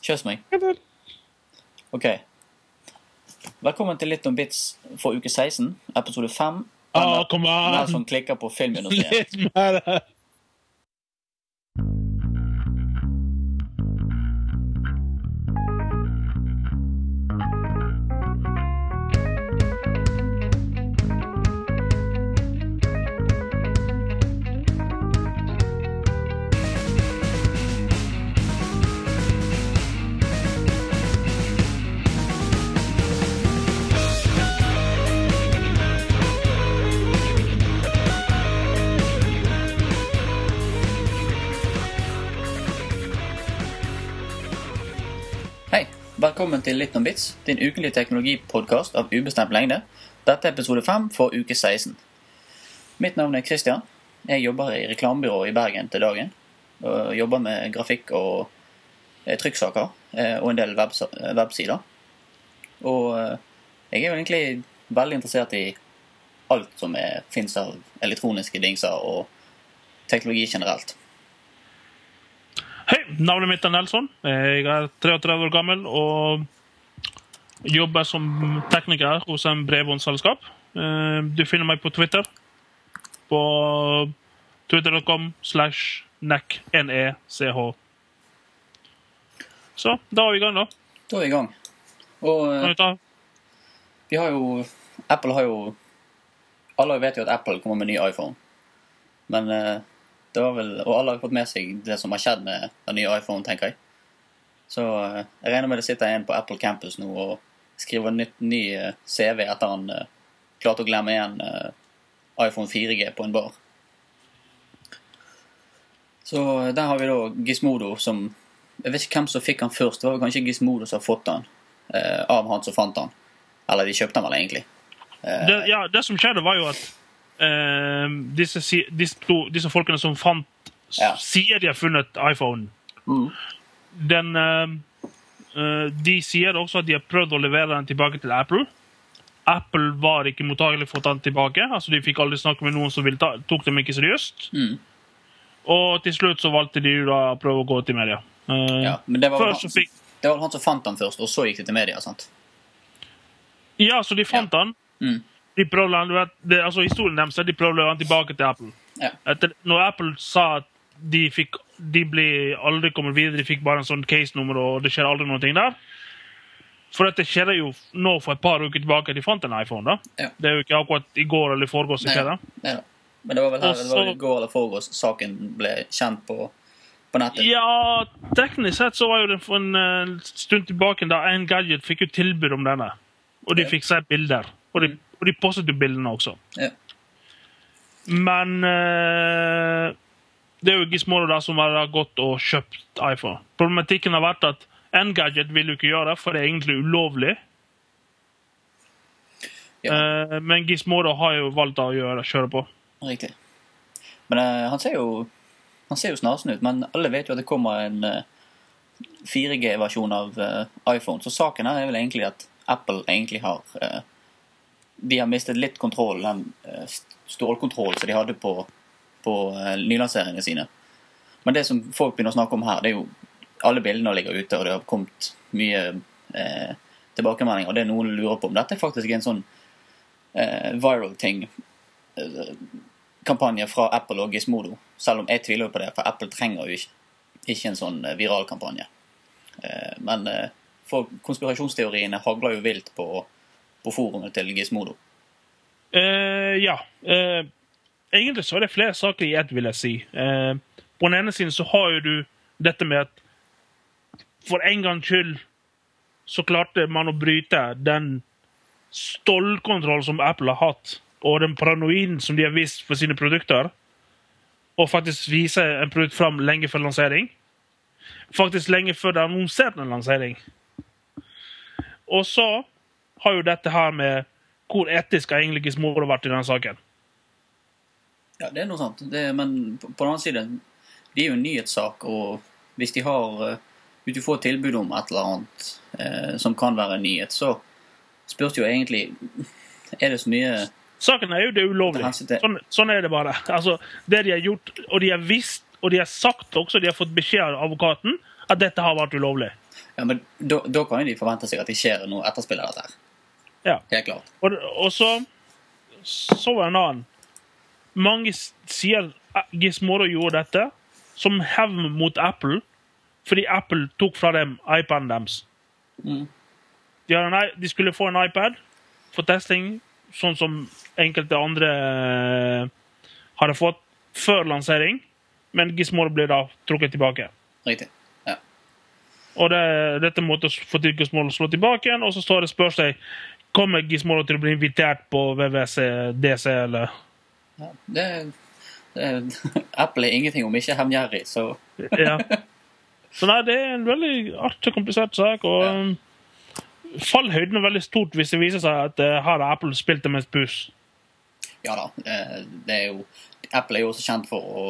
Kjøs meg. Ok. Velkommen til Litt om Bits for uke 16, episode 5. Kom an! Den som klikker på filmindustrien. Litt mer! Velkommen til Litt om Bits, din ukelige teknologipodcast av ubestemt lengde. Dette er episode 5 for uke 16. Mitt navn er Christian. Jeg jobber i reklamebyrå i Bergen til dagen. Og jobber med grafikk og trykksaker og en del websider. Og jeg er jo egentlig veldig interessert i alt som finnes av elektroniske dingser og teknologi generelt. Hei, navnet mitt er Nelson. Jeg er 33 år gammel og jobber som tekniker hos en brevbåndselskap. Du finner meg på Twitter på twitter.com/nech. Så, da er vi i gang da. Da er vi i gang. Og vi har jo, Apple har jo, alle vet jo at Apple kommer med ny iPhone. Men det var vel, og alle har fått med seg det som har skjedd med den nye iPhone, tenker jeg. Så jeg regner med det sitter en på Apple Campus nå og skriver ny CV etter han klarte å glemme igjen iPhone 4G på en bar. Så der har vi da Gizmodo som, jeg vet ikke hvem som fikk han først, det var kanskje Gizmodo som har fått han, av han som fant han. Eller de kjøpte han vel egentlig. Det som skjedde var jo at disse folkene som fant sier de har funnet iPhone de sier også at de har prøvd å levere den tilbake til Apple. Apple var ikke mottagelig for den tilbake, altså de fikk aldri snakke med noen som tok dem ikke seriøst. Og til slutt så valgte de da å prøve å gå til media. Men det var han som fant den først, og så gikk det til media, sant? Ja, så de fant den. De prøvde, altså historien deres, de prøvde å levere den tilbake til Apple. Når Apple sa at de aldri kommet videre, de fikk bare en sånn case-nummer, og det skjer aldri noen ting der. For dette skjedde jo nå for et par uker tilbake, de fant en iPhone da. Det er jo ikke akkurat i går eller i forgårs det skjedde. Men det var vel her, det var i går eller forgårs saken ble kjent på nettet. Ja, teknisk sett så var jo det for en stund tilbake da Engadget fikk jo tilbud om denne. Og de fikk se bilder. Og de postet jo bildene også. Men det er jo Gizmodo der som har gått og kjøpt iPhone. Problematikken har vært at Engadget vil jo ikke gjøre det, for det er egentlig ulovlig. Men Gizmodo har jo valgt å kjøre på. Riktig. Men han ser jo snasen ut, men alle vet jo at det kommer en 4G-versjon av iPhone. Så saken her er vel egentlig at Apple egentlig har de har mistet litt kontroll, den stålkontroll som de hadde på nylanseringene sine. Men det som folk begynner å snakke om her, det er jo alle bildene ligger ute, og det har kommet mye tilbakemeldinger, og det er noen lurer på om dette er faktisk en sånn viral ting, kampanje fra Apple og Gizmodo, selv om jeg tviler på det, for Apple trenger jo ikke en sånn viral kampanje. Men konspirasjonsteoriene hagler jo vilt på forumet til Gizmodo. Egentlig så er det flere saker i ett, vil jeg si. På den ene siden så har jo du dette med at for en gangs skyld så klarte man å bryte den stålkontroll som Apple har hatt, og den paranoiden som de har vist for sine produkter, og faktisk vise en produkt fram lenge før lansering. Faktisk lenge før det er annonsert en lansering. Og så har jo dette her med hvor etisk har egentlig Gizmodo vært i denne saken. Ja, det er noe sant. Men på den andre siden, det er jo en nyhetssak, og hvis du får tilbud om et eller annet som kan være en nyhet, så spørs jo egentlig, er det så mye... Saken er jo det ulovlig. Sånn er det bare. Altså, det de har gjort, og de har visst, og de har sagt også, de har fått beskjed av advokaten, at dette har vært ulovlig. Ja, men da kan jo de forvente seg at det skjer noe etterspill av dette her. Ja. Helt klart. Og så var en annen. Mange sier Gizmodo gjorde dette som hevn mot Apple, fordi Apple tok fra dem iPaden deres. De skulle få en iPad for testing, sånn som enkelte andre hadde fått før lansering, men Gizmodo ble da trukket tilbake. Riktig, ja. Og dette måtte få til Gizmodo slå tilbake igjen, og så står det spørs seg, kommer Gizmodo til å bli invitert på VVC, DC, eller? Ja, Apple ingenting om ikke hevngjerrig, så... Ja. Så nei, det en veldig artig, komplisert sak, og fallhøyden veldig stort hvis det viser seg at her har Apple spilt det med et pus. Ja da, det jo... Apple jo også kjent for å...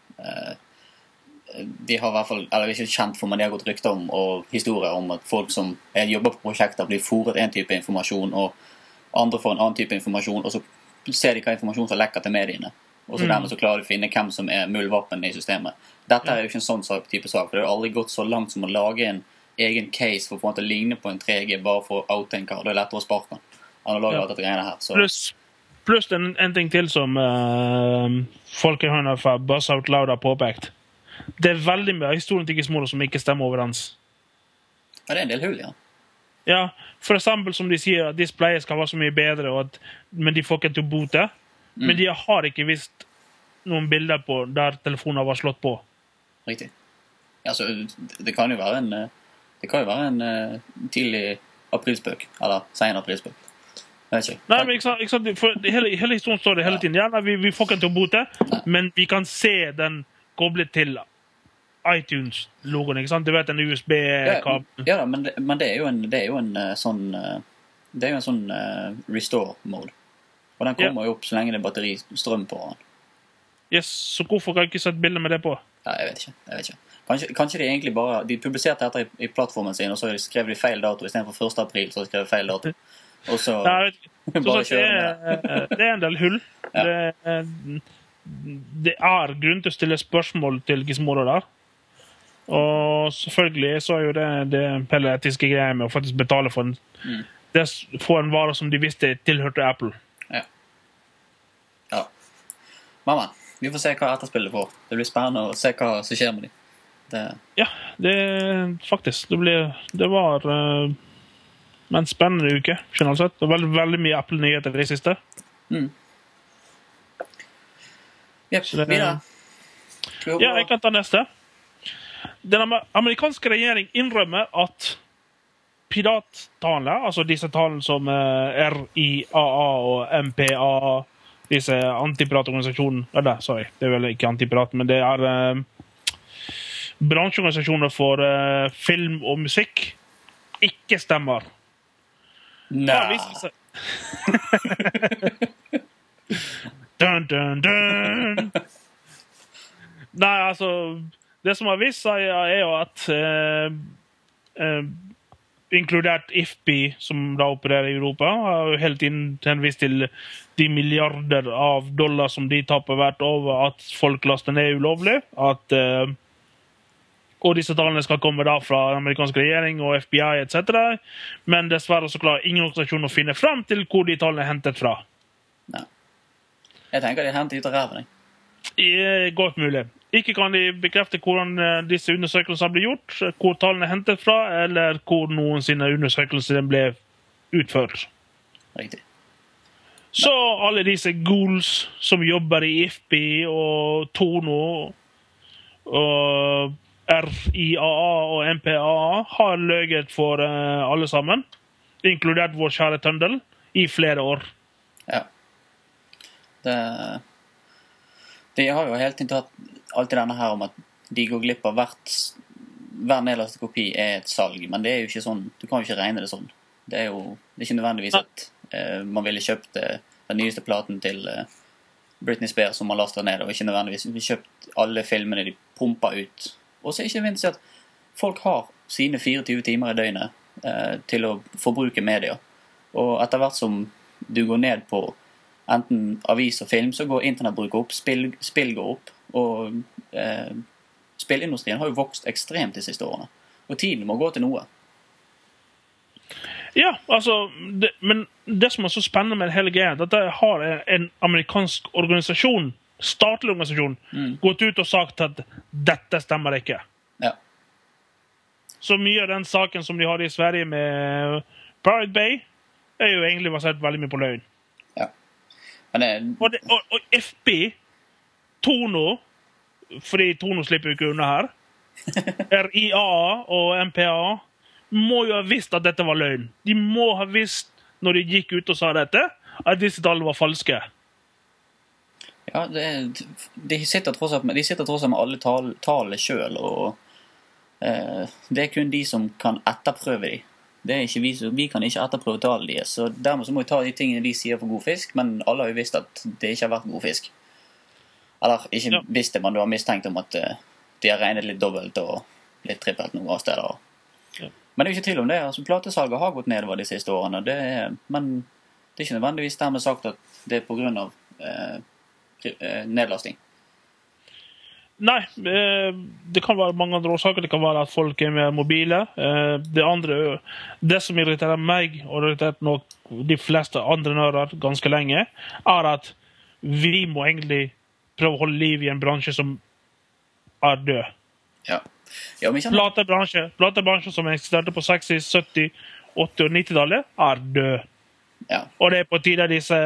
de har I hvert fall, eller ikke kjent for, men de har gått rykter om og historier om at folk som jobber på prosjekter blir foret en type informasjon, og andre får en annen type informasjon, og så ser de hva informasjon som lekker til mediene. Og så dermed så klarer de å finne hvem som muldvapen I systemet. Dette jo ikke en sånn type sak, for det har aldri gått så langt som å lage en egen case for å få den til å ligne på en 3G bare for å oute en kar. Det lettere å sparke den. Han har laget dette greiene her. Så. Pluss en ting til som folkehøyner fra Buzz Out Loud har påpekt. Det veldig mye av historien til Gizmodo som ikke stemmer overens. Ja, det en del hull, ja. Ja, for eksempel som de sier at displayet skal være så mye bedre, men de får ikke til å bote. Men de har ikke visst noen bilder på der telefonen var slått på. Riktig. Ja, så det kan jo være en tidlig aprilspøk, eller sen aprilspøk. Nei, men ikke sant, for hele historien står det hele tiden. Ja, nei, vi får ikke til å bote, men vi kan se den koblet til iTunes-logoen, ikke sant? Du vet, en USB-kabel. Ja, men det jo en sånn restore-mode. Og den kommer jo opp så lenge det batteristrøm på den. Yes, så hvorfor kan jeg ikke sette bilder med det på? Ja, jeg vet ikke. Kanskje de egentlig bare... De publiserte dette I plattformen sin, og så skrev de feil dato. I stedet for 1. april, så skrev de feil dato. Og så... bare kjøre med. Det en del hull. Ja. Det grunn til å stille spørsmål til Gizmodo der. Og selvfølgelig så jo det etiske greier med å faktisk betale for en vare som de visste tilhørte Apple. Ja. Mamma, vi får se hva etterspillet får. Det blir spennende å se hva som skjer med dem. Ja, faktisk. Det var en spennende uke, generelt sett. Det var veldig mye Apple-nyheter I det siste. Videre. Ja, jeg kan ta neste. Den amerikanske regjering innrømmer at pirattalene, altså disse talene som RIAA og MPA, disse antipiratorganisasjonene, det vel ikke antipirat, men det bransjeorganisasjoner for film og musikk, ikke stemmer. Nei. Dun, dun, dun. Nei, altså det som har vist seg jo at inkludert IFPI som da opererer I Europa har jo hele tiden henvist til de milliarder av dollar som de taper hvert over at folk laster ned ulovlig og disse tallene skal komme da fra den amerikanske regjering og FBI etc. Men dessverre så klarer ingen organisasjon å finne frem til hvor de tallene hentet fra. Nei. Jeg tenker de hentet ut av ræven. Godt mulig. Ikke kan de bekrefte hvordan disse undersøkelsene ble gjort, hvor tallene hentet fra, eller hvor noen sine undersøkelser ble utført. Riktig. Så alle disse ghouls som jobber I IFPI og Tono og RIAA og MPA har løget for alle sammen, inkludert vår kjære Tøndel, I flere år. Ja. De har jo helt tatt alltid denne her om at de går glipp av hver nedlastet kopi et salg, men det jo ikke sånn, du kan jo ikke regne det sånn. Det jo det ikke nødvendigvis at man ville kjøpt den nyeste platen til Britney Spears som man laster ned, og ikke nødvendigvis kjøpt alle filmene de pumper ut. Og så ikke minst at folk har sine 24 timer I døgnet til å forbruke media. Og etter hvert som du går ned på enten avis og film, så går internettbruk opp, spill går opp, og spillindustrien har jo vokst ekstremt de siste årene. Og tiden må gå til noe. Ja, altså, men det som så spennende med hele greia, at det har en amerikansk organisasjon, statlig organisasjon, gått ut og sagt at dette stemmer ikke. Ja. Så mye av den saken som de har i Sverige med Pirate Bay, jo egentlig basert veldig mye på løgn. Ja. Men og FB, Tono, fordi Tono slipper jo ikke unna her, RIA og MPA, må jo ha visst at dette var løgn. De må ha visst, når de gikk ut og sa dette, at disse tallene var falske. Ja, de sitter tross alt med alle tallene selv, og det kun de som kan etterprøve de. Det ikke vi kan ikke etterprøve tallene deres, så dermed så må vi ta de tingene de sier for god fisk, men alle har jo visst at det ikke har vært god fisk. Eller ikke visst det, men du har mistenkt om at de har regnet litt dobbelt og litt trippelt noen steder. Ja. Men det ikke tvil om det. Altså, platesalget har gått nedover de siste årene. Men det ikke nødvendigvis dermed sagt at det på grunn av nedlasting. Nei, det kan være mange andre årsaker. Det kan være at folk mer mobile. Det som irriterer meg, og irriterer nok de fleste andre nører ganske lenge, at vi må egentlig prøve å holde liv i en bransje som død. Ja. Platebransje som eksisterte på 60, 70, 80 og 90-tallet død. Ja. Og det på tide disse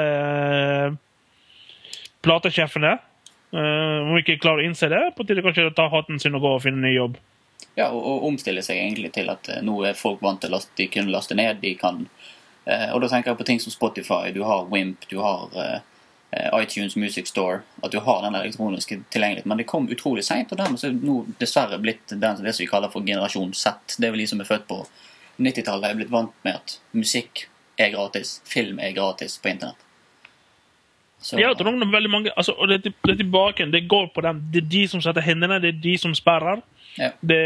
platesjefene, om vi ikke klarer å innse det, på tide kanskje å ta hatten sin og gå og finne en ny jobb. Ja, og omstille seg egentlig til at nå folk vant til at de kunne laste ned, de kan, og da tenker jeg på ting som Spotify, du har Wimp, du har iTunes Music Store, at du har den elektroniske tilgjengelighet, men det kom utrolig sent, og dermed så nå dessverre blitt det som vi kaller for generasjon Z. Det vel de som født på 90-tallet blitt vant med at musikk gratis, film gratis på internett. Så, ja, det er veldig mange, altså, og det tilbake, det går på dem, det de som setter hendene, det de som sperrer. Ja. Det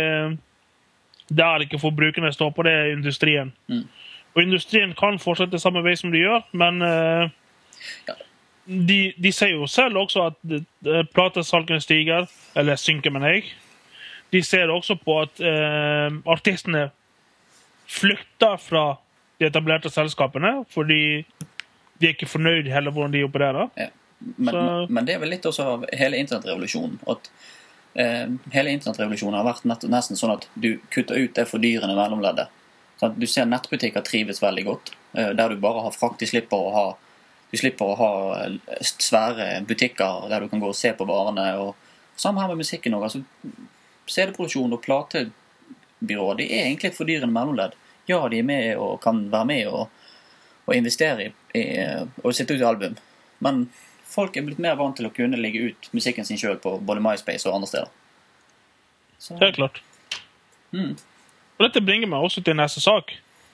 ikke forbrukerne står på, det industrien. Og industrien kan fortsette samme vei som de gjør, men ja. De sier jo selv også at platesalgene stiger, eller synker, men de ser også på at artistene flykter fra de etablerte selskapene, fordi de ikke fornøyd heller hvordan de opererer. Ja. Men det vel litt også av hele internettrevolusjonen, at hele internettrevolusjonen har vært nesten sånn at du kutter ut det fordyrende mellomleddet. Sånn at du ser nettbutikker trives veldig godt, der du bare har frakt, du slipper å ha svære butikker der du kan gå og se på varene, og sammen her med musikken også. Altså, CD-produksjon og platebyrå, det egentlig et fordyrende mellomledd. Ja, de med og kan være med og investere i og sitte ut i album, men folk blitt mer vant til å kunne legge ut musikken sin selv på både MySpace og andre steder. Så. Det klart. Og dette bringer meg også til neste sak.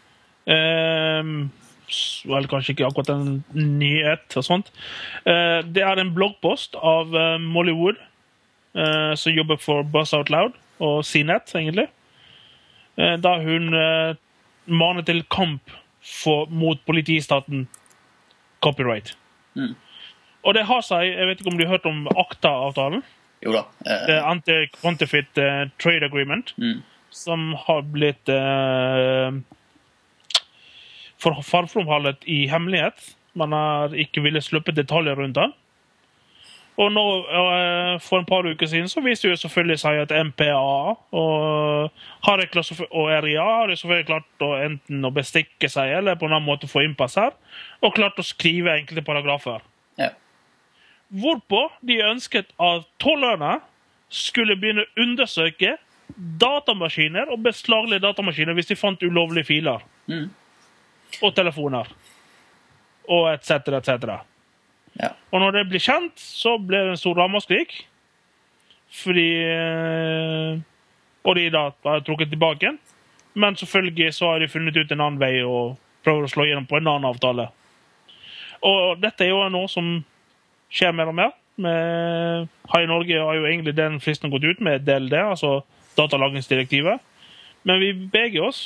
Vel, kanskje ikke akkurat en nyhet og sånt. Det en bloggpost av Molly Wood, som jobber for Buzz Out Loud og CNET, egentlig. Da hun maner til kamp mot politistaten copyright. Og det har seg, jeg vet ikke om du har hørt om ACTA-avtalen? Jo da. Anti-Counterfeit Trade Agreement, som har blitt forfremholdet i hemmelighet. Man har ikke villet sluppe detaljer rundt den. Og nå, for en par uker siden, så viste jo selvfølgelig seg at MPA og RIA har selvfølgelig klart å enten å bestikke seg, eller på en annen måte få innpass her, og klart å skrive enkelte paragrafer. Ja. Hvorpå de ønsket at tollerne skulle begynne å undersøke datamaskiner og beslaglige datamaskiner hvis de fant ulovlige filer. Og telefoner. Og et cetera. Ja. Og når det ble kjent, så ble det en stor ramaskrik. Fordi og de da har trukket tilbake. Men selvfølgelig så har de funnet ut en annen vei og prøver å slå gjennom på en annen avtale. Og dette jo noe som skjer mer og mer. Her i Norge har jo egentlig den fristen gått ut med DLD, altså datalagringsdirektivet. Men vi beger oss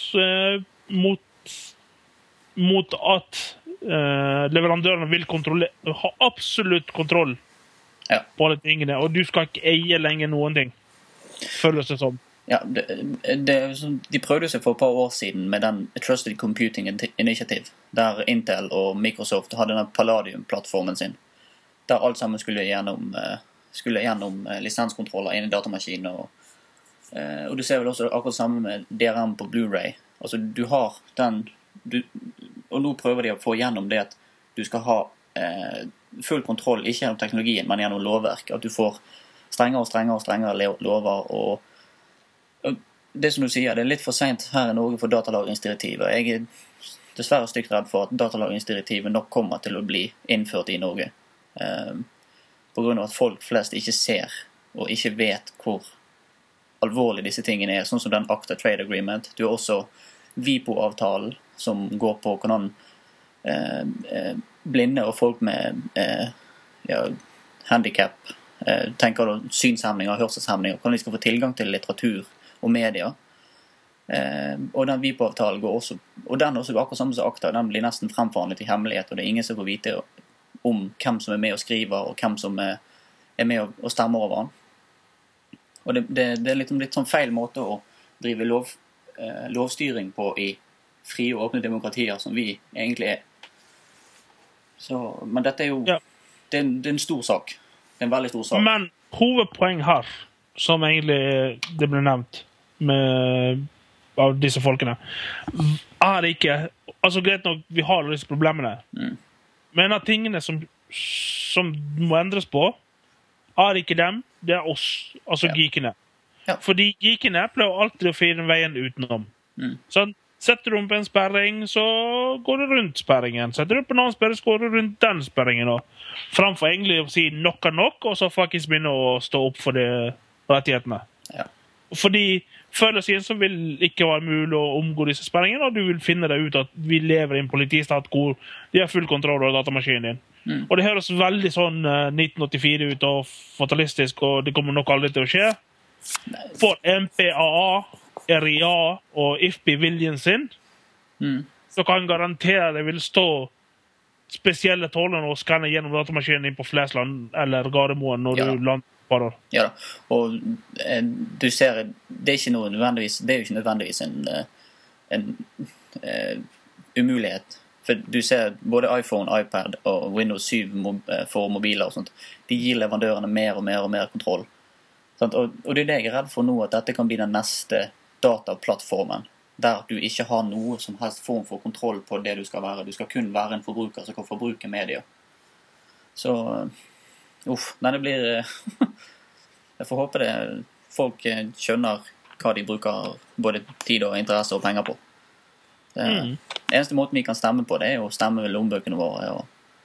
mot at leverandørene vil ha absolutt kontroll på alle tingene, og du skal ikke eie lenger noen ting, føles det som. Ja, de prøvde seg for et par år siden med den Trusted Computing Initiative, der Intel og Microsoft hadde den Palladium-plattformen sin, der alt sammen skulle gjennom lisenskontroller inn i datamaskinen. Og du ser vel også akkurat samme med DRM på Blu-ray. Altså du har og nå prøver de å få gjennom det at du skal ha full kontroll, ikke gjennom teknologien, men gjennom lovverk. At du får strengere lover, og det som du sier, det er litt for sent her i Norge for datalagringsdirektivet. Jeg er dessverre stygt redd for at datalagringsdirektivet nok kommer til å bli innført i Norge. På grunn av at folk flest ikke ser og ikke vet hvor alvorlig disse tingene er, sånn som den ACTA Trade Agreement. Du har også WIPO-avtalen som går på hvordan blinde og folk med handicap, tenker da synshemninger, hørselshemninger, hvordan de skal få tilgang til litteratur og media. Og den WIPO-avtalen går også, og den også går akkurat samme som ACTA, den blir nesten fremforhandlet i hemmelighet, og det er ingen som får vite om hvem som er med og skriver, og hvem som er med og stemmer over han. Og det er liksom litt sånn feil måte å drive lovstyring på i frie og åpne demokratier som vi egentlig er. Men dette er jo det er en stor sak. Det er en veldig stor sak. Men hovedpoeng her, som egentlig det ble nevnt av disse folkene, er ikke, altså greit nok, vi har disse problemene, men av tingene som må endres på, er ikke dem, det er oss, altså geekene. Fordi geekene pleier alltid å finne veien utenom. Sånn, setter du på en sperring, så går du rundt sperringen. Setter du på en annen sperring, så går du rundt den sperringen. Framfor egentlig å si nok er nok, og så faktisk begynne å stå opp for de rettighetene. Fordi før eller siden så vil ikke være mulig å omgå disse sperringene, og du vil finne deg ut at vi lever i en politistat hvor de har full kontroll over datamaskinen din. Og det høres veldig sånn 1984 ut og fatalistisk, og det kommer nok aldri til å skje. For MPAA, RIA og IFPI-viljen sin, så kan jeg garantere det vil stå spesielle tåler og skanne gjennom datamaskinen inn på Flesland eller Gardermoen når du lander på det. Ja, og du ser, det er jo ikke nødvendigvis en umulighet. For du ser både iPhone, iPad og Windows 7 for mobiler og sånt, de gir leverandørene mer og mer kontroll. Og det er det jeg er redd for nå, at dette kan bli den neste dataplattformen, der du ikke har noe som helst form for kontroll på det du skal være. Du skal kun være en forbruker som kan forbruke media. Så, det blir... Jeg får håpe folk skjønner hva de bruker både tid og interesse og penger på. Eneste måten vi kan stemme på, det er å stemme ved lommebøkene våre.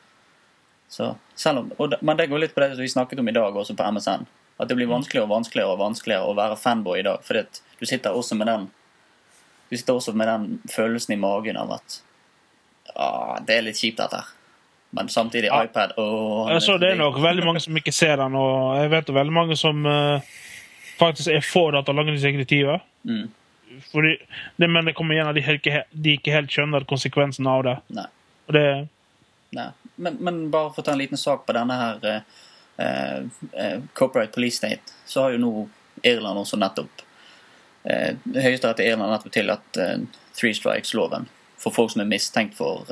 Men det går litt på det som vi snakket om i dag også på MSN, at det blir vanskeligere å være fanboy i dag, fordi at du sitter også med den følelsen i magen av at det er litt kjipt dette her. Men samtidig iPad Så det er nok veldig mange som ikke ser den, og jeg vet veldig mange som faktisk er for datalagringsdirektivet. Men det kommer igjen at de ikke helt skjønner konsekvensen av det. Nei. Men bare for å ta en liten sak på denne her Copyright Police State, så har jo nå Irland også nettopp Høyesterett i Irland nettopp til at Three Strikes-loven for folk som er mistenkt for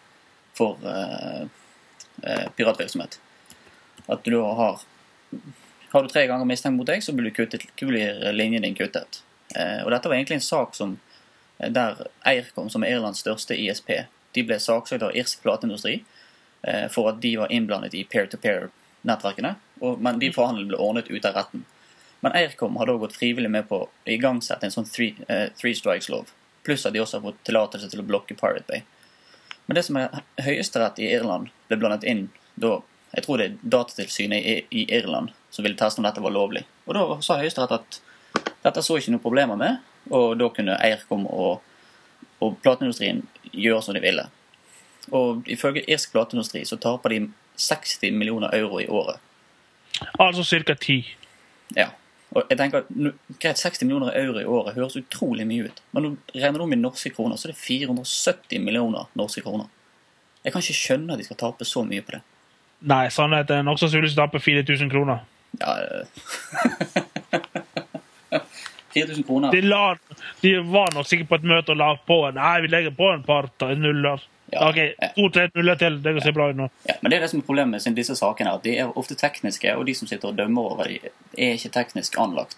piratvirksomhet, at du da har du 3 ganger mistenkt mot deg, så blir linjen din kuttet. Og dette var egentlig en sak som der Eircom, som er Irlands største ISP, de ble saksøkt av irsk plateindustri for at de var innblandet i peer-to-peer nettverkene, men de forhandlene ble ordnet ut av retten. Men Eircom har da gått frivillig med på å igangsette en sånn three strikes-lov, pluss at de også har fått tillatelse til å blokke Pirate Bay. Men det som er høyesterett i Irland ble blandet inn da, jeg tror det er datatilsynet i Irland som ville teste om dette var lovlig. Og da sa høyesterett at dette så ikke noe problemer med, og da kunne Eircom og plateindustrien gjøre som de ville. Og ifølge irsk plateindustri så taper de 60 millioner euro i året. Altså cirka 10. Ja, og jeg tenker greit, 60 millioner euro i året høres utrolig mye ut. Men nå regner du om i norske kroner, så er det 470 millioner norske kroner. Jeg kan ikke skjønne at de skal tape så mye på det. Nei, sannheten er nok sannsynligvis tape 4 000 kroner. Ja, 4 000 kroner. De var nok sikkert på et møte og la på nei, vi legger på en par nuller. Ja, ok, 2-3 nuller til, det ser bra ut nå. Ja, men det er det som er problemet med disse sakene, at de er ofte tekniske, og de som sitter og dømmer over de er ikke teknisk anlagt.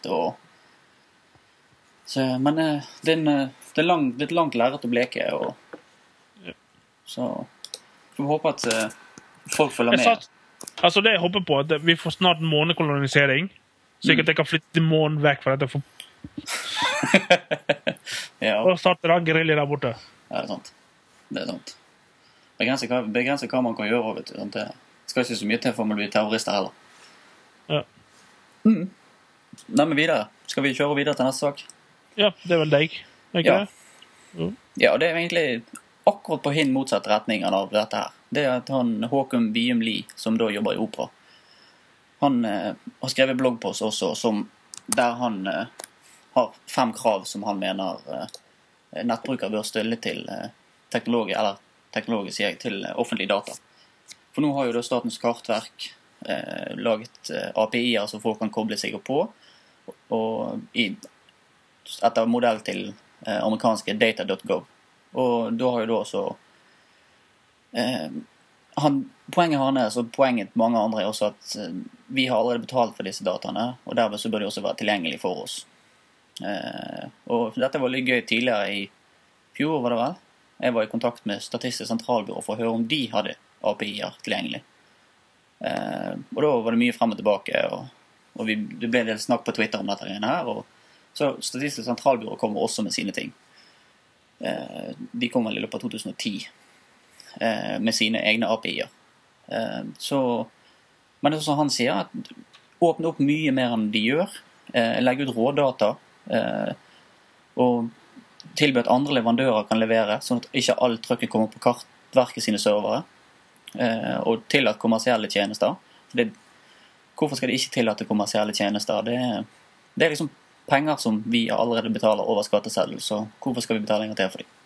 Men det er et langt lerret å bleke, så vi håper at folk følger med. Altså det jeg håper på, at vi får snart månekolonisering, så jeg kan flytte til månen vekk for dette. Ja. Og starte en guerilla der borte. Ja, det er sant. Begrenser hva man kan gjøre, vet du. Det skal ikke så mye til for man blir terrorister heller. Ja. Nei, men videre. Skal vi kjøre videre til neste sak? Ja, det er vel deg. Ikke det? Ja, det er egentlig akkurat på hin motsatt retningen av dette her. Det er at Håkon Bium Lie, som da jobber i opera, han har skrevet bloggpost også, der han har 5 krav som han mener nettbruker bør stille til teknologisk til offentlig data. For nå har jo da Statens kartverk laget API-er som folk kan koble seg på, og etter modell til amerikanske data.gov. Og da har jo da også poenget hans og poenget mange andre er også at vi har allerede betalt for disse dataene, og derved så bør de også være tilgjengelige for oss. Og dette var litt gøy tidligere i fjor, var det vel? Jeg var i kontakt med Statistisk sentralbyrå for å høre om de hadde API-er tilgjengelig. Og da var det mye frem og tilbake, og det ble en del snakk på Twitter om dette her, og så Statistisk sentralbyrå kommer også med sine ting. De kommer vel i løpet av 2010 med sine egne API-er. Men det er som han sier, at åpne opp mye mer enn de gjør, legge ut rådata, og tilby at andre leverandører kan levere, sånn at ikke all trykket kommer på kartverket sine servere, og tillatt kommersielle tjenester. Hvorfor skal de ikke tillate kommersielle tjenester? Det er liksom penger som vi allerede betaler over skatteseddel, så hvorfor skal vi betale lenger til for dem?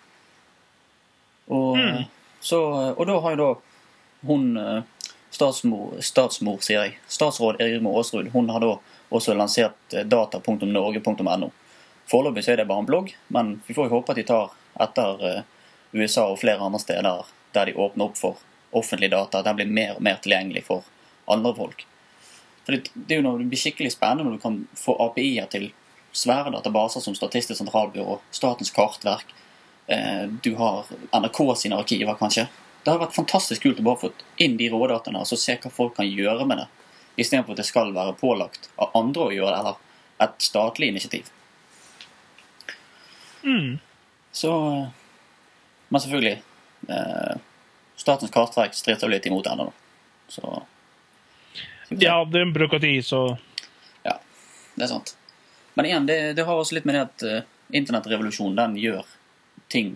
Og da har jo da hun, statsmor sier jeg, statsråd Irma Aasrud, hun har da også lansert data.norge.no. Foreløpig så er det bare en blogg, men vi får jo håpe at de tar etter USA og flere andre steder der de åpner opp for offentlig data, at den blir mer og mer tilgjengelig for andre folk. For det er jo det blir skikkelig spennende når du kan få API-er til svære databaser som Statistisk sentralbyrå, Statens kartverk, du har NRK sine arkiver kanskje. Det har vært fantastisk kult å bare få inn de rådataene og så se hva folk kan gjøre med det, i stedet for at det skal være pålagt av andre å gjøre det, eller et statlig initiativ. Så, men selvfølgelig, Statens kartverk stritter litt imot enda. Så, ja, det er en byråkrati, så... Ja, det er sant. Men igjen, det har også litt med det at internettrevolusjonen, den gjør ting.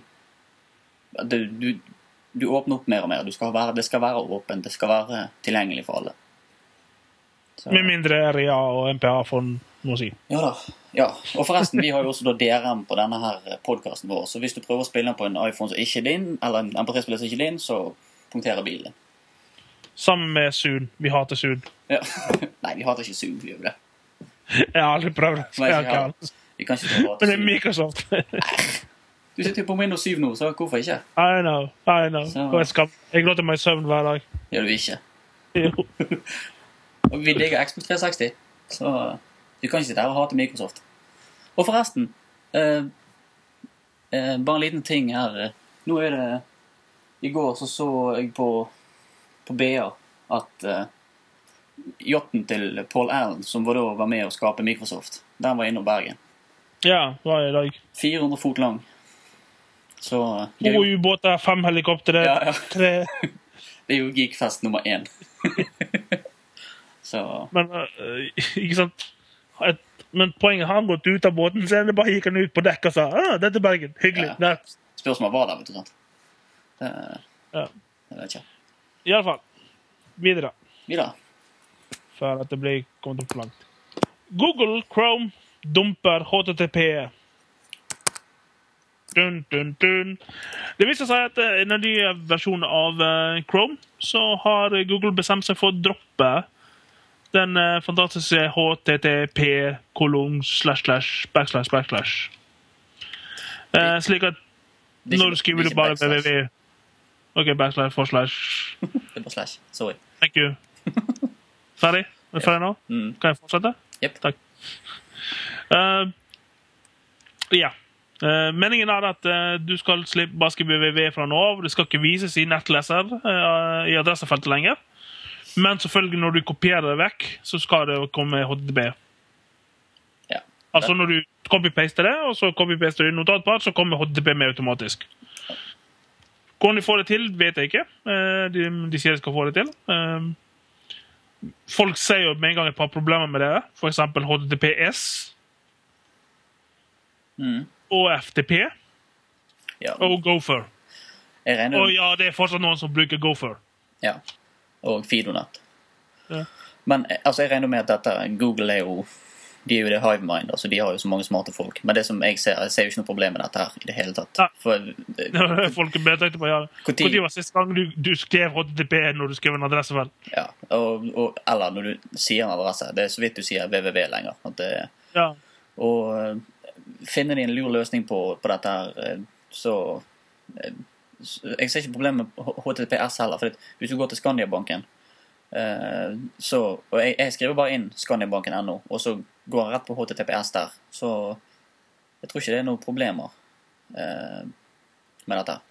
Du åpner opp mer og mer. Det skal være åpent, det skal være tilgjengelig for alle. Så. Med mindre RIA og MPA-fond, må si. Ja da. Ja. Og forresten, vi har jo også da DRM på denne her podcasten vår, så hvis du prøver å spille på en iPhone som ikke er din, eller en MP3-spiller som ikke er din, så punkterer bilen. Sammen med Zoom. Vi hater Zoom. Ja. Nei, vi hater ikke Zoom, vi gjør det. Jeg har aldri prøvd det. Vi kan ikke prøve men det er Microsoft. Du sitter jo på Windows 7 nå, så hvorfor ikke? I know. Så. Jeg låter meg i søvn hver dag. Gjør du ikke? Jo. Og vi digger Xbox 360, så du kan ikke sitte her og hate Microsoft. Og forresten, bare en liten ting her. Nå er det, i går så jeg på BA at yachten til Paul Allen, som var med å skape Microsoft, den var inne i Bergen. Ja, var i dag. 400 fot lang. Så, 2 ubåter, 5 helikoptere, 3... Det er jo Geekfest nummer 1. Så... Men, ikke sant? Men poenget har han gått ut av båten, så det bare gikk han ut på dekk og sa, dette er Bergen, hyggelig. Ja. Spørsmålet var der, vet du sant? Ja. Det vet jeg. I alle fall, videre. For at det blir kommet opp langt. Google Chrome dumper HTTP. Dun, dun, dun. Det viser seg at i en ny versjon av Chrome så har Google bestemt seg for å droppe Den fantastiske http:////. Slik at når du skriver du bare www. Ok, // Det bare slash, sorry. Thank you. Ferdig? Er du ferdig nå? Kan jeg fortsette? Yep. Takk. Ja. Meningen er at du skal slippe bare skrive www fra nå av. Det skal ikke vises i nettleser i adressefeltet lenger. Men selvfølgelig når du kopierer det vekk, så skal det komme HTTP. Ja. Altså når du copy-paster det, og så copy-paster du notatpad, så kommer HTTP med automatisk. Hvordan de får det til, vet jeg ikke. De sier de skal få det til. Folk ser jo med en gang et par problemer med det. For eksempel HTTPS. Og FTP. Ja. Og Gopher. Og ja, det er fortsatt noen som bruker Gopher. Ja. Og Fidonet. Ja. Men altså, jeg regner med at dette, Google er jo, de er jo det hive mind, altså de har jo så mange smarte folk. Men det som jeg ser jo ikke noe problem med dette her i det hele tatt. Ja. For, folk er bedre på, ja. Hvor var siste gang du skrev HTTP når du skrev en adressefelt? Ja, eller når du sier en adresse. Det er så vidt du sier www lenger. At det, ja. Og finner de en lur løsning på dette her, så jeg ser ikke problemet med HTTPS heller, for hvis du går til Skandiabanken, og jeg skriver bare inn Skandiabanken.no, og så går jeg rett på HTTPS der, så jeg tror ikke det er noen problemer med dette.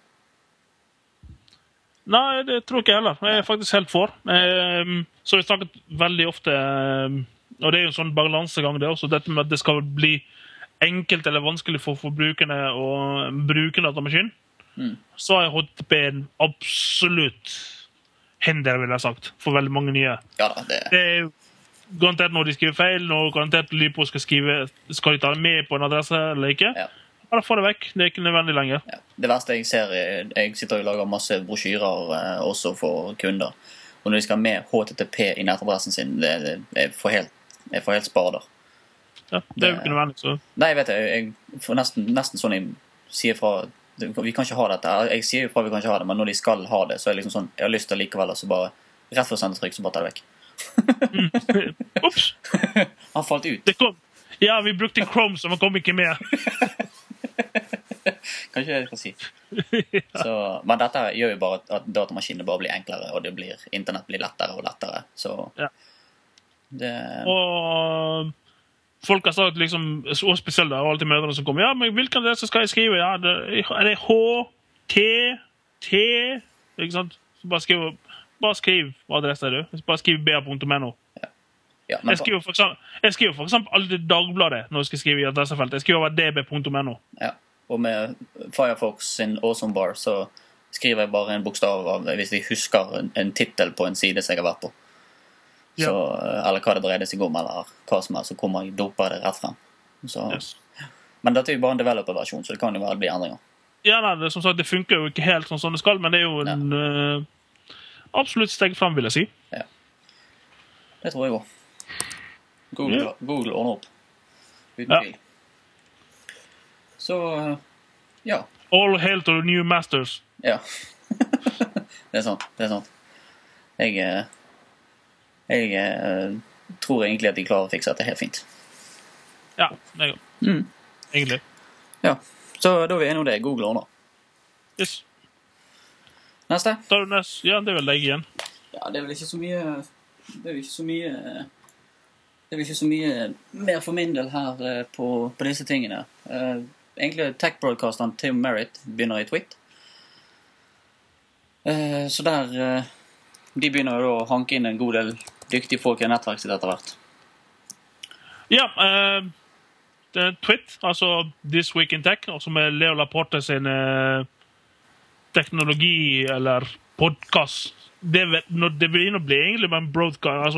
Nei, det tror ikke jeg heller. Jeg er faktisk helt for. Så vi snakket veldig ofte, og det er jo en sånn balansegang det også, dette med at det skal bli enkelt eller vanskelig for forbrukerne å bruke en datamaskin. Så er HTTP en absolutt hinder, vil jeg ha sagt, for veldig mange nye. Ja da, det er jo garantert når de skriver feil, når garantert Lypo skal de ta det med på en adresse eller ikke. Ja. Bare få det vekk, det er ikke nødvendig lenger. Ja. Det verste jeg ser, jeg sitter og lager masse brosjyrer også for kunder, og når de skal ha med HTTP i nettadressen sin, jeg får helt spader. Ja, det er jo ikke nødvendig, så. Nei, jeg vet det, jeg får nesten sånn jeg sier fra, vi kan ikke ha dette, jeg sier jo fra vi kan ikke ha det, men når de skal ha det, så er det liksom sånn, jeg har lyst til likevel, så bare, rett for å sende trykk, så bare ta det vekk. Ups! Han falt ut. Det kom. Ja, vi brukte Chrome, så man kom ikke med. Kanskje det jeg skal si. Så, men dette gjør jo bare at datamaskinene bare blir enklere, og internett blir lettere og lettere, så ja. Det. Og folk har sagt liksom, og spesielt det er alltid mødrene som kommer, ja, men hvilken adresse skal jeg skrive? Ja, er det H, T, T, ikke sant? Så bare skriv hva adresse er du. Bare skriv ba.no. Ja, jeg skriver for eksempel alltid Dagbladet når jeg skal skrive i adressefeltet. Jeg skriver over db.no. Ja, og med Firefox sin Awesome Bar så skriver jeg bare en bokstav av, hvis jeg husker en titel på en side som jeg har vært på. Så, eller hva det dreide seg om, eller hva som er, så kommer jeg dopa det rett frem. Så, yes. Men dette er jo bare en developer-versjon, så det kan jo bare bli endringer. Ja, nei, som sagt, det funker jo ikke helt sånn det skal, men det er jo en absolutt steg frem, vil jeg si. Ja. Det tror jeg også. Google ordner opp. Uten tvil. Så, ja. All hail to the new masters. Ja. Det er sant. Jeg tror egentlig at de klarer å fikse dette helt fint. Ja, det er godt. Egentlig. Ja, så da er vi enige om det. Google ordner. Yes. Neste? Ja, det er vel deg igjen. Ja, det er vel ikke så mye mer for min del her på disse tingene. Egentlig tech-broadcasteren Tim Merritt begynner i Twit. Så der de begynner jo å hanke inn en god del dyktige folk i nettverk sitt etter hvert. Ja, Twit, altså This Week in Tech, og som er Leo Laporte sin teknologi eller podcast. Det begynner å bli egentlig en broadcast, altså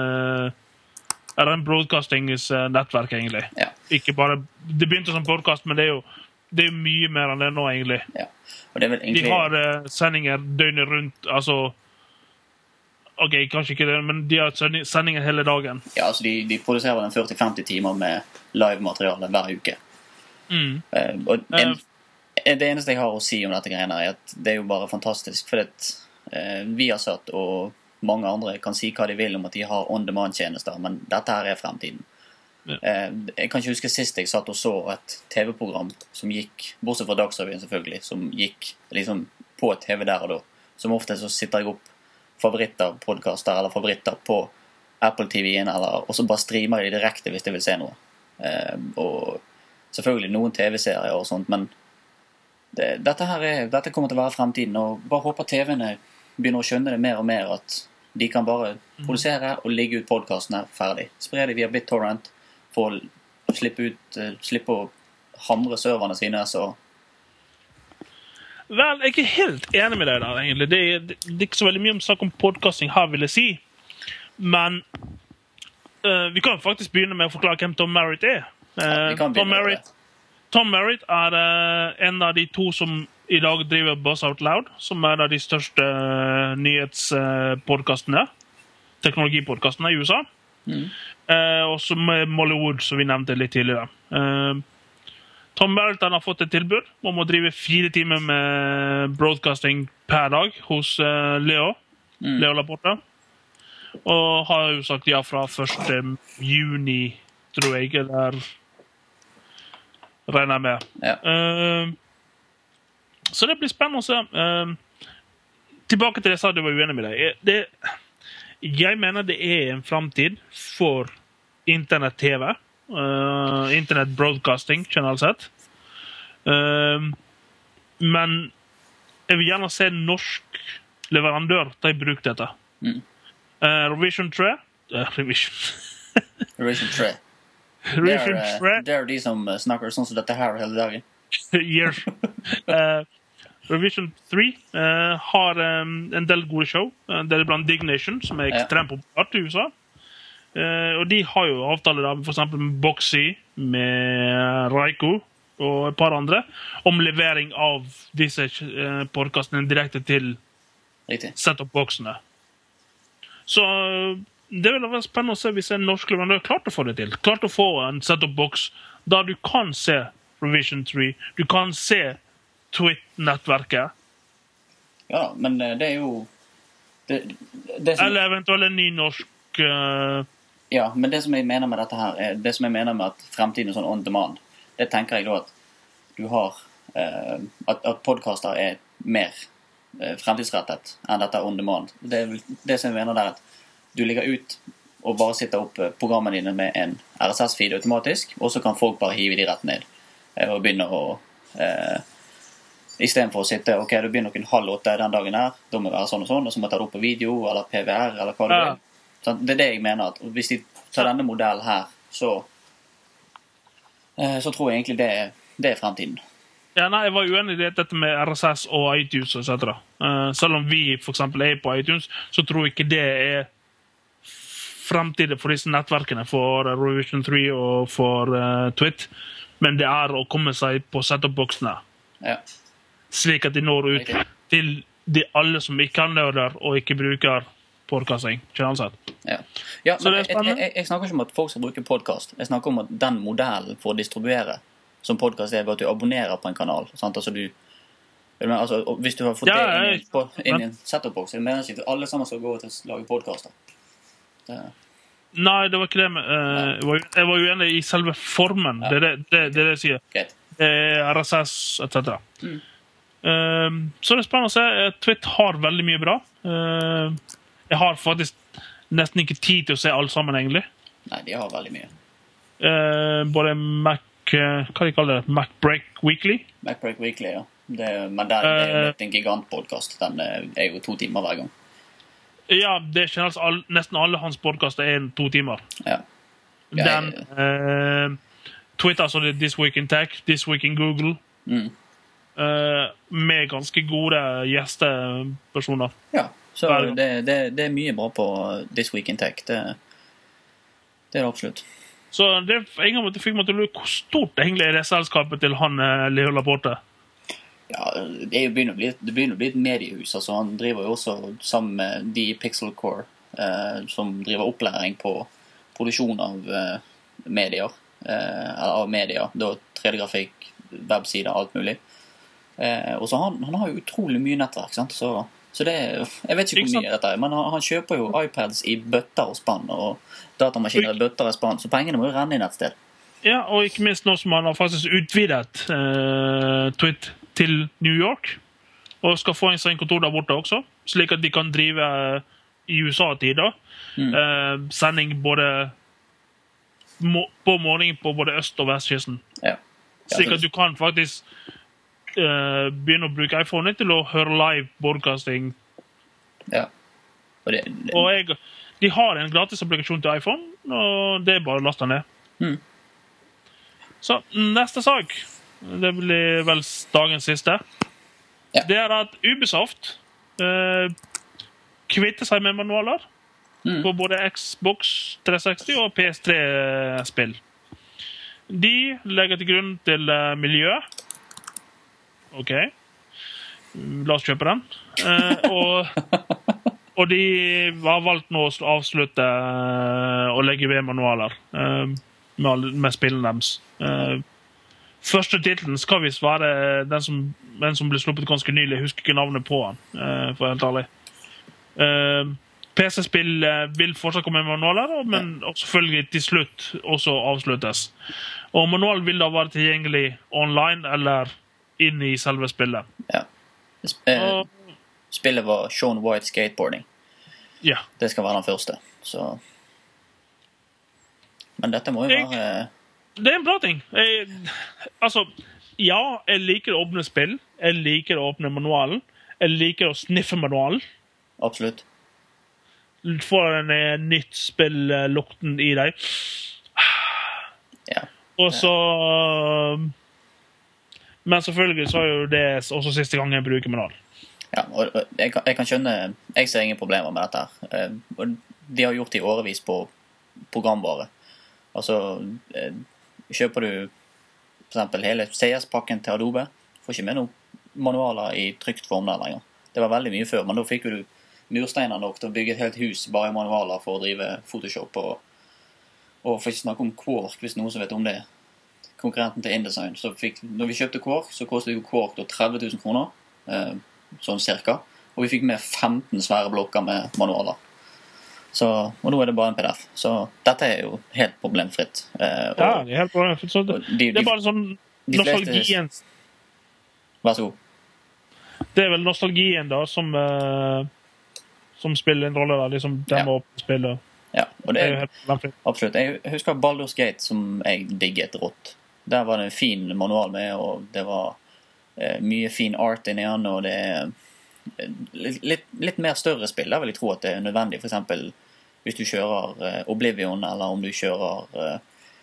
en broadcastingsnettverk egentlig. Ja. Ikke bare, det begynte som podcast, men det er jo mye mer enn det nå egentlig. Ja. Og det er vel egentlig... De har sendinger døgnet rundt, altså ok, kanskje ikke det, men de har sendinger hele dagen. Ja, altså de produserer vel 40-50 timer med live-materiale hver uke. Og det eneste jeg har å si om dette greiene er at det er jo bare fantastisk, for vi har satt og mange andre kan si hva de vil om at de har on-demand-tjenester, men dette her fremtiden. Ja. Jeg kan ikke huske sist jeg satt og så et TV-program som gikk, bortsett fra Dagsrevyen selvfølgelig, som gikk liksom på TV der og da. Som ofte så sitter jeg opp favoritter podcaster eller favoritter på Apple TV-en, og så bare streamer de direkte hvis de vil se noe. Og selvfølgelig noen TV-serier og sånt, men dette kommer til å være fremtiden, og bare håper TV-ene begynner å skjønne det mer og mer, at de kan bare produsere og ligge ut podcastene ferdig. Spre det via BitTorrent for å slippe å hamre serverne sine, så... Vel, jeg er helt enig med deg der, egentlig. Det er ikke så veldig mye om snakk om podcasting her, vil jeg si. Men vi kan faktisk begynne med å forklare hvem Tom Merritt er. Tom Merritt er en av de to som i dag driver Buzz Out Loud, som er av de største nyhetspodcastene, teknologipodcastene i USA. Og som Molly Wood, som vi nevnte litt tidligere. Tom Merritt har fått et tilbud om å drive 4 timer med broadcasting per dag hos Leo Laporte. Og har jo sagt ja fra 1. juni, tror jeg, eller regner jeg med. Ja. Så det blir spennende å se. Tilbake til det jeg sa, du var uenig med deg. Jeg mener det er en fremtid for internett-TV, internett-broadcasting, generelt sett. Men jeg vil gjerne se en norsk leverandør til å bruke dette. Revision 3. Revision 3. Det er de som snakker sånn som dette her hele dagen. Yes. Revision 3 har en del gode show. Det er blant Dignation, som er ekstremt populært i USA. Og de har jo avtaler da, for eksempel med Boxy, med Raiko og et par andre, om levering av disse podcastene direkte til set-up-boksene. Så det vil være spennende å se hvis en norsk leverandør klart å få det til. Klart å få en set-up-boks der du kan se Revision 3, du kan se Twit-nettverket. Ja, men det er jo... Det som... Eller eventuelt en ny norsk... Ja, men det som jeg mener med dette her, det som jeg mener med at fremtiden er sånn on-demand, det tenker jeg da at du har... At podcaster er mer fremtidsrettet enn dette on-demand. Det som jeg mener der at du ligger ut og bare sitter opp programmene dine med en RSS-feed automatisk, og så kan folk bare hive de rett ned og begynne å i stedet for å sitte ok, du begynner noen 7:30 den dagen her, da må det være sånn og sånn, og så må jeg ta det opp på video eller PVR eller hva du vil. Så det er det jeg mener, at hvis de tar denne modellen her, så tror jeg egentlig det er fremtiden. Ja, nei, jeg var uenig i dette med RSS og iTunes og etc. Selv om vi for eksempel er på iTunes, så tror jeg ikke det er fremtiden for disse nettverkene, for Revision 3 og for Twit, men det er å komme seg på set-up-boksene. Ja. Slik at de når ut til de alle som ikke kan nøder og ikke bruker podcasting, generelt sett. Ja, men jeg snakker ikke om at folk skal bruke podcast. Jeg snakker om at den modellen for å distribuere som podcast er ved at du abonnerer på en kanal. Sant? Altså hvis du har fått det inn i en set-up-boks, jeg mener ikke at alle sammen skal gå til å lage podcaster. Nei, det var ikke det. Jeg var uenig i selve formen. Det er det jeg sier. Greit. RSS, etc. Så det er spennende å se. Twit har veldig mye bra. Jeg har faktisk nesten ikke tid til å se alt sammen, egentlig. Nei, de har veldig mye. Både hva de kaller det? MacBreak Weekly? MacBreak Weekly, ja. Men det er jo litt en gigantpodcast. Den er jo 2 timer hver gang. Ja, det er generelt nesten alle hans podcaster er 2 timer. Ja. Den Twitter, så det er This Week in Tech, This Week in Google, med ganske gode gjestepersoner. Ja, så det er mye bra på This Week in Tech. Det er det absolutt. Så det en gang fikk man til å lure hvor stort egentlig er det selskapet til han Leo Laporte. Ja, det begynner å bli et mediehus. Altså, han driver jo også sammen med de Pixel Core, som driver opplæring på produksjon av medier, da 3D-grafikk, websider, alt mulig. Og så han har jo utrolig mye nettverk, sant? Så Så jeg vet ikke hvor mye dette er, men han kjøper jo iPads i bøtter og spann, og datamaskiner i bøtter og spann, så pengene må jo renne inn et sted. Ja, og ikke minst nå som han har faktisk utvidet Twit til New York, og skal få en sånn kontor der borte også, slik at de kan drive i USA-tider sending både på morgenen på både øst- og vestkysten. Ja. Slik at du kan faktisk begynne å bruke iPhone til å høre live broadcasting. Ja. Og de har en gratis applikasjon til iPhone, og det er bare å laste ned. Så neste sak, det blir vel dagens siste. Ja. Det er at Ubisoft kvitter seg med manualer på både Xbox 360 og PS3-spill. De legger til grunn til miljøet. Ok. La oss kjøpe den. Og de har valgt nå å avslutte å legge ved manualer med spillene deres. Første titelen skal visst være den som ble sluppet ganske nylig. Jeg husker ikke navnet på den, for helt ærlig. PC-spill vil fortsatt komme med manualer, men selvfølgelig til slutt også avsluttes. Og manualen vil da være tilgjengelig online eller inn i selve spillet. Ja. Spillet var Shaun White Skateboarding. Ja. Det skal være den første. Så. Men dette må jo være... Det er en bra ting. Jeg liker å åpne spill. Jeg liker å åpne manualen. Jeg liker å sniffe manualen. Absolutt. Får en nytt spill lukten i deg. Ja. Og så... Men selvfølgelig så er jo det også siste gang jeg bruker manual. Ja, og jeg kan skjønne... Jeg ser ingen problemer med dette her. De har gjort det i årevis på programvare. Altså, kjøper du for eksempel hele CS-pakken til Adobe, får ikke med noen manualer i trykt form der lenger. Det var veldig mye før, men da fikk du mursteiner nok til å bygge et helt hus bare i manualer for å drive Photoshop og for ikke snakke om Quark, hvis noen som vet om det. Konkurrenten til InDesign. Så når vi kjøpte Quark, så kostet jo Quark 30 000 kroner, sånn cirka, og vi fikk med 15 svære blokker med manualer. Og nå er det bare en PDF. Så dette er jo helt problemfritt. Ja, det er helt problemfritt. Så det er bare sånn nostalgien. Vær så god. Det er vel nostalgien da, som spiller en rolle da, liksom dem opp spillet. Ja, og det er absolutt. Jeg husker Baldur's Gate som jeg digget rått. Der var det en fin manual med, og det var mye fin art inni den, og det er litt mer større spill. Der vil jeg tro at det er nødvendig, for eksempel hvis du kjører Oblivion, eller om du kjører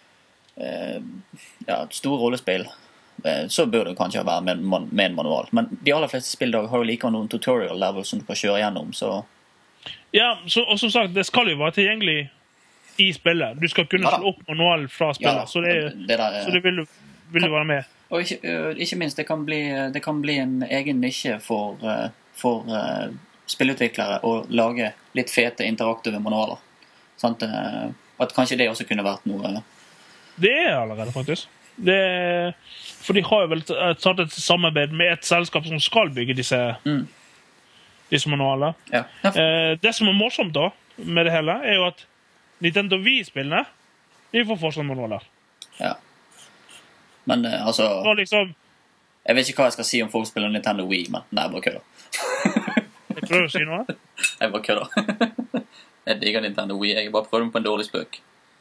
store rollespill, så bør det kanskje være med en manual. Men de aller fleste spill har jo like noen tutorial level som du kan kjøre gjennom, så... Ja, og som sagt, det skal jo være tilgjengelig i spillet. Du skal kunne slå opp manual fra spillet, så det vil du være med. Og ikke minst, det kan bli en egen nisje for spillutviklere å lage litt fete interaktive manualer. Sånn at kanskje det også kunne vært noe... Det er allerede, faktisk. For de har jo vel startet et samarbeid med et selskap som skal bygge disse manualer. Ja. Det som er morsomt da, med det hele, er jo at Nintendo Wii-spillene, de får fortsatt manualer. Ja. Men altså... Liksom, jeg vet ikke hva jeg skal si om folk spiller Nintendo Wii, men nei, jeg bare kødder. Jeg prøver å si noe. Jeg bare kødder. Jeg digger Nintendo Wii, jeg bare prøvde på en dårlig spøk.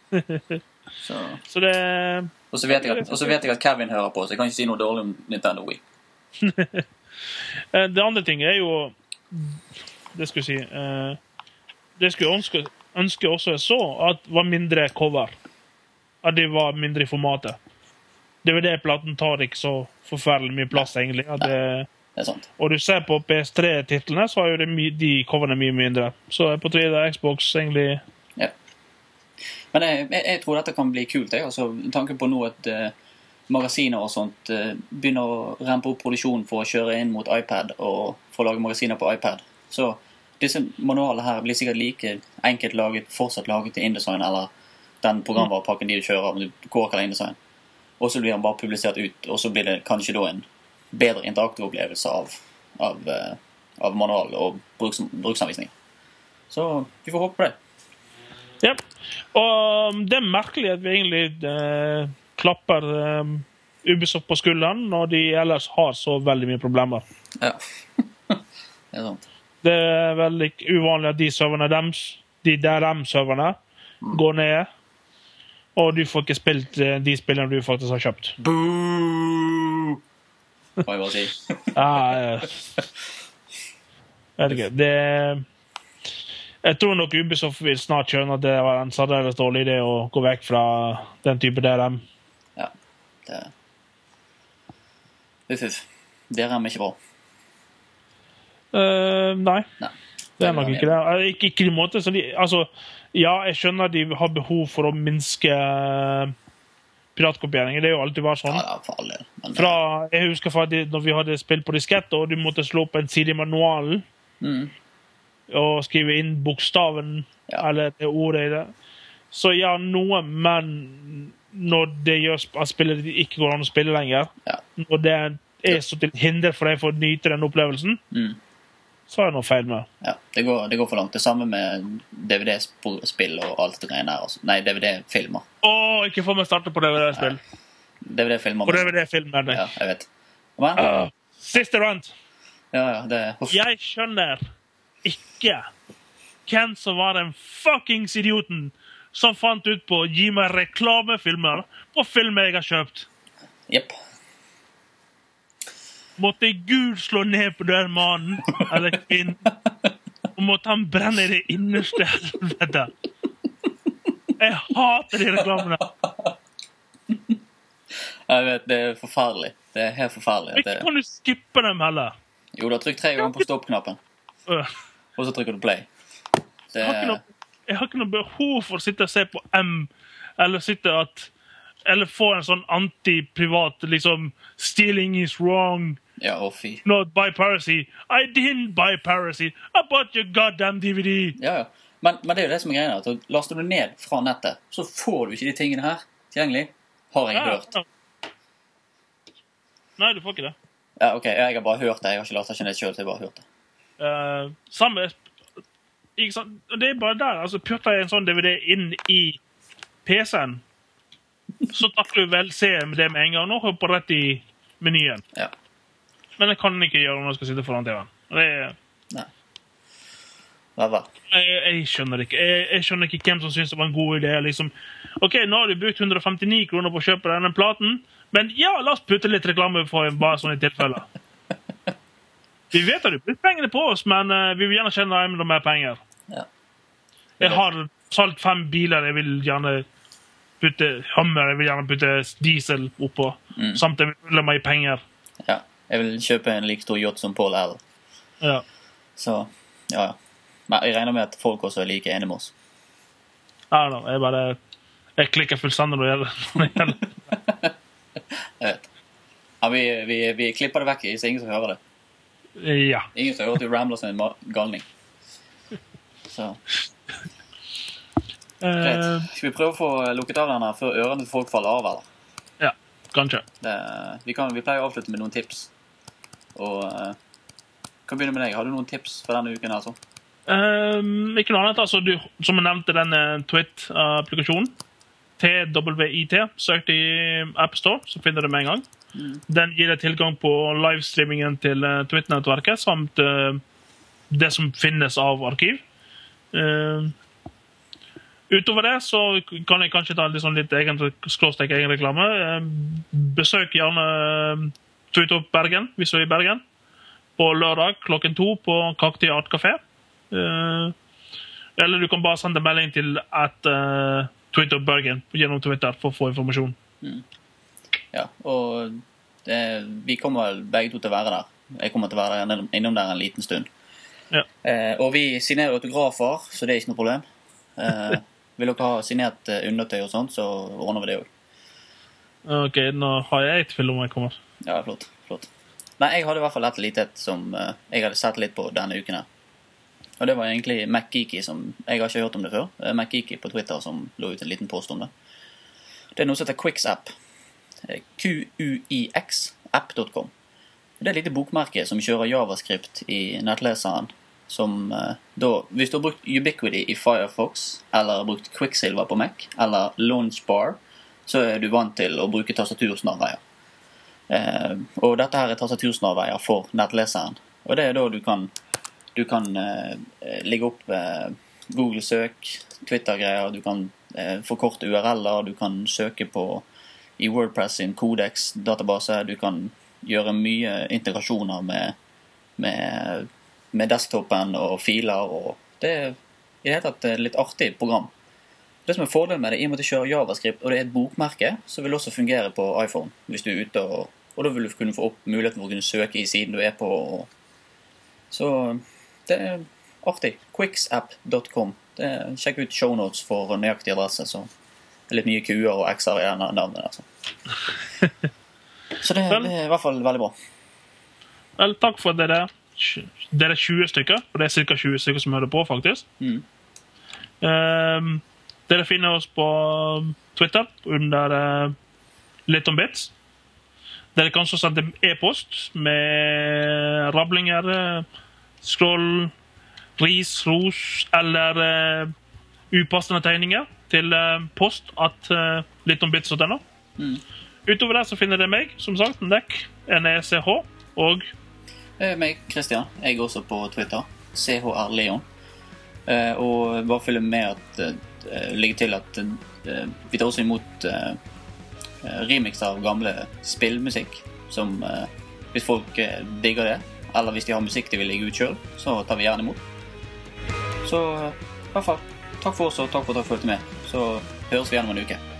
Så det... Og så vet jeg at Kevin hører på, så jeg kan ikke si noe dårlig om Nintendo Wii. Det andre ting er jo... Det skulle jeg si... Det skulle jeg ønske også jeg så, at det var mindre cover. At det var mindre i formatet. DVD-platen tar ikke så forferdelig mye plass, egentlig. Det er sant. Og du ser på PS3-titlene, så har jo de coverne mye mindre. Så på 3D Xbox, egentlig... Ja. Men jeg tror dette kan bli kult, altså, tanken på nå at magasiner og sånt begynner å rempe opp produksjonen for å kjøre inn mot iPad og for å lage magasiner på iPad. Så disse manualene her blir sikkert like enkelt laget, fortsatt laget til InDesign eller den programvarepakken de kjører, om du Quark eller InDesign. Og så blir den bare publisert ut, og så blir det kanskje da en bedre interaktiv opplevelse av av manual og bruksanvisning. Så vi får håpe på det. Ja, og det merkelig at vi egentlig klapper Ubisoft på skulderen når de ellers har så veldig mye problemer. Ja, det sant. Det veldig uvanlig at de serverne de DRM-serverne går ned, og du får ikke spilt de spillene du faktisk har kjøpt. Boo! Må jeg bare si. Jeg vet ikke, jeg tror nok Ubisoft vil snart skjønne at det var en særdeles dårlig idé å gå vekk fra den type DRM. Ja, det Uff. DRM er ikke bra. Nei. Det er nok ikke det. Ikke i måte, så ja, jeg skjønner de har behov for å minske piratkopiering. Det er jo alltid vært sånn. Ja, for alle. Men jeg husker fra når vi hadde spilt på diskett, og du måtte slå opp en side i manualen, og skrive inn bokstaven, eller det ordet i det. Så ja, noe, men når det gjør at spillet ikke går an å spille lenger, når det er så til hinder for deg for å nyte den opplevelsen, så er det noe feil med. Ja, det går for langt. Det samme med DVD-spill og alt det greiene her. Nei, DVD-filmer. Ikke få meg starte på DVD-spill. DVD-filmer. På DVD-filmer, det. Ja, jeg vet. Men? Siste rant. Ja, det Jeg skjønner ikke hvem som var den fuckings idioten som fant ut på å gi meg reklamefilmer på filmer jeg har kjøpt. Jepp. Måtte Gud slå ned på den mannen, eller kvinnen, og måtte han brenne i det innerste helvete. Jeg hater de reklamene. Jeg vet, det er forferdelig. Det er helt forferdelig. Ikke kan du skippe dem heller. Jo, da trykk 3 ganger på stopp-knappen. Og så trykker du play. Jeg har ikke noe behov for å sitte og se på M, eller få en sånn anti-privat, liksom, stealing is wrong. Ja, fy. Not buy piracy. I didn't buy piracy. I bought your goddamn DVD. Ja. Men det er jo det som er greia, at laster du ned fra nettet, så får du ikke de tingene her tilgjengelig. Har jeg hørt. Nei, du får ikke det. Ja, ok, jeg har bare hørt det. Jeg har ikke lastet ikke ned selv, så jeg har bare hørt det. Samme, ikke sant? Det er bare der, altså, putter jeg en sånn DVD inn i PC-en, så takler du vel se det med en gang, og hopper rett i menyen. Ja. Men det kan jeg ikke gjøre når jeg skal sitte foran TV-en. Nei. Hva? Jeg skjønner ikke. Jeg skjønner ikke hvem som synes det var en god idé. Liksom. Ok, nå har du brukt 159 kroner på å kjøpe denne platen, men ja, la oss putte litt reklame for bare sånne tilfeller. Vi vet at du bruker pengene på oss, men vi vil gjerne tjene enda mer penger. Ja. Jeg har solgt 5 biler, jeg vil gjerne putte Hummer, jeg vil gjerne putte diesel oppå, samt jeg vil rulle meg i penger. Ja, jeg vil kjøpe en like stor yacht som Paul L. Ja. Så, ja. Men jeg regner med at folk også er like enige med oss. Ja, jeg klikker fullstendig når det gjelder. Jeg vet. Ja, vi klipper det vekk, så ingen som hører det. Ja. Ingen som hører at du rambler som en galning. Så. Greit. Skal vi prøve å få lukket av denne før ørene til folk faller av, eller? Ja, kanskje. Vi pleier å avslutte med noen tips. Og kan begynne med deg. Har du noen tips for denne uken, altså? Ikke noe annet, altså som jeg nevnte denne Twit-applikasjonen TWIT, søkt i App Store, så finner du med en gang. Den gir deg tilgang på livestreamingen til Twit-nettverket, samt det som finnes av arkiv. Utover det så kan jeg kanskje ta litt egen reklame. Besøk gjerne Twit Up Bergen, hvis du er i Bergen, på lørdag klokken 2 på Kakti Art Café. Eller du kan bare sende melding til Twitter Bergen gjennom Twitter for å få informasjon. Ja, og vi kommer begge to til å være der. Jeg kommer til å være der innom der en liten stund. Ja. Og vi signerer autografer, så det er ikke noe problem. Vil dere ha signert undertøy og sånt, så ordner vi det også. Ok, nå har jeg et film om jeg kommer. Ja, flott. Nei, jeg hadde i hvert fall et litet som jeg hadde sett litt på denne uken her. Og det var egentlig MacGeeky som, jeg har ikke hørt om det før, MacGeeky på Twitter som lå ut en liten post om det. Det er noe som heter QuixApp. QUIX app.com. Det er et lite bokmerke som kjører JavaScript i nettleseren, som hvis du har brukt Ubiquity i Firefox, eller brukt Quicksilver på Mac, eller Launchbar, så er du vant til å bruke tastatursnarveier. Og dette her er tastatursnarveier for nettleseren. Og det er da du kan legge opp Google-søk, Twitter-greier, du kan forkorte URL-er, du kan søke på i WordPress sin Codex-database, du kan gjøre mye integrasjoner med desktopen og filer, og det er i det hele tatt et litt artig program. Det som er fordelen med det, i og med at det kjører JavaScript, og det er et bokmerke, så vil det også fungere på iPhone, hvis du er ute, og da vil du kunne få opp muligheten for å kunne søke i siden du er på. Så det er artig. Quicksapp.com. Sjekk ut shownotes for nøyaktig adresse, så det er litt mye Q-er og X-er i navnet. Altså. Så det er i hvert fall veldig bra. Vel, takk for det der. Det er 20 stykker, og det er cirka 20 stykker som hører på, faktisk. Dere finner oss på Twitter under Litt om Bits. Dere kan også sende e-post med rablinger, scroll, ris, ros eller upassende tegninger til post at littombits.no. Utover der så finner dere meg, som sagt, NECH, N-E-C-H, og meg, Christian. Jeg er også på Twitter, CHR Leon. Og bare følge med at ligger til at vi tar også imot remix av gamle spillmusikk, som hvis folk digger det, eller hvis de har musikk de vil legge ut selv, så tar vi gjerne imot. Så i hvert fall, takk for oss og takk for at dere følte med. Så høres vi igjen om en uke.